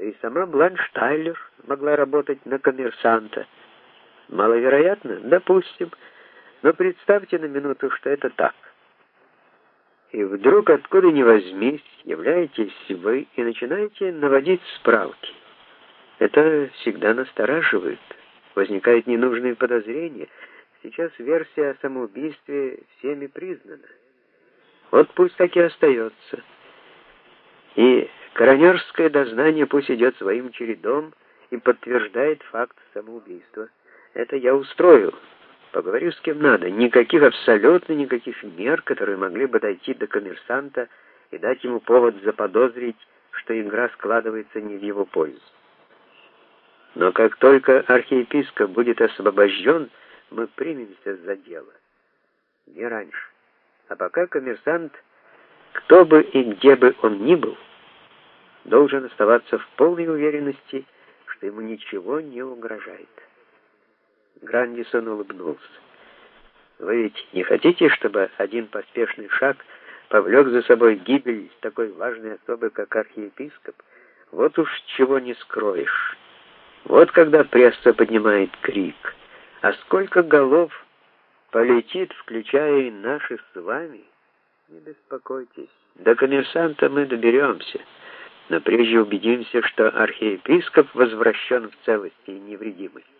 и сама Бланш Тайлер могла работать на коммерсанта. Маловероятно? Допустим. Но представьте на минуту, что это так. И вдруг, откуда ни возьмись, являетесь вы и начинаете наводить справки. Это всегда настораживает. Возникают ненужные подозрения. Сейчас версия о самоубийстве всеми признана. Вот пусть так и остается. И коронерское дознание пусть идет своим чередом и подтверждает факт самоубийства. Это я устрою. Поговорю с кем надо. Абсолютно никаких мер, которые могли бы дойти до коммерсанта и дать ему повод заподозрить, что игра складывается не в его пользу. Но как только архиепископ будет освобожден, мы примемся за дело. Не раньше. А пока коммерсант, кто бы и где бы он ни был, должен оставаться в полной уверенности, что ему ничего не угрожает. Грандисон улыбнулся. Вы ведь не хотите, чтобы один поспешный шаг повлек за собой гибель такой важной особы, как архиепископ? Вот уж чего не скроешь. Вот когда пресса поднимает крик. А сколько голов полетит, включая и наши с вами? Не беспокойтесь. До коммерсанта мы доберемся. Но прежде убедимся, что архиепископ возвращен в целости и невредимости.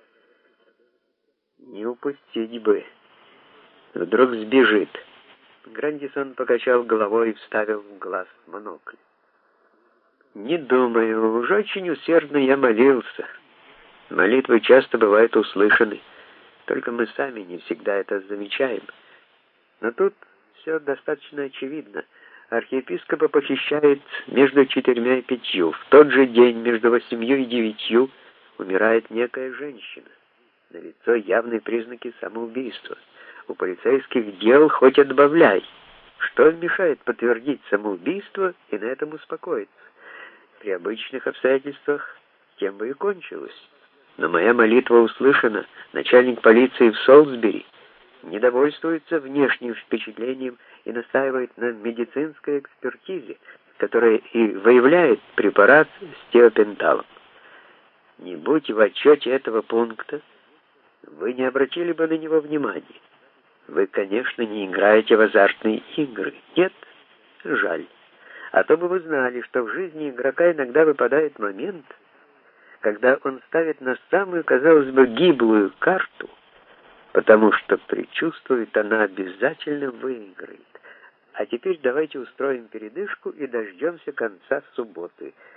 Не упустить бы. Вдруг сбежит. Грандисон покачал головой и вставил в глаз монокль. Не думаю, уж очень усердно я молился. Молитвы часто бывают услышаны, только мы сами не всегда это замечаем. Но тут все достаточно очевидно. Архиепископа похищает между 4 и 5. В тот же день между 8 и 9 умирает некая женщина. Налицо явные признаки самоубийства. У полицейских дел хоть отбавляй. Что мешает подтвердить самоубийство и на этом успокоиться? При обычных обстоятельствах тем бы и кончилось. Но моя молитва услышана. Начальник полиции в Солсбери не довольствуется внешним впечатлением и настаивает на медицинской экспертизе, которая и выявляет препарат с тиопенталом. Не будь в отчете этого пункта, вы не обратили бы на него внимания. Вы, конечно, не играете в азартные игры. Нет? Жаль. А то бы вы знали, что в жизни игрока иногда выпадает момент, когда он ставит на самую, казалось бы, гиблую карту, потому что предчувствует, она обязательно выиграет. А теперь давайте устроим передышку и дождемся конца субботы.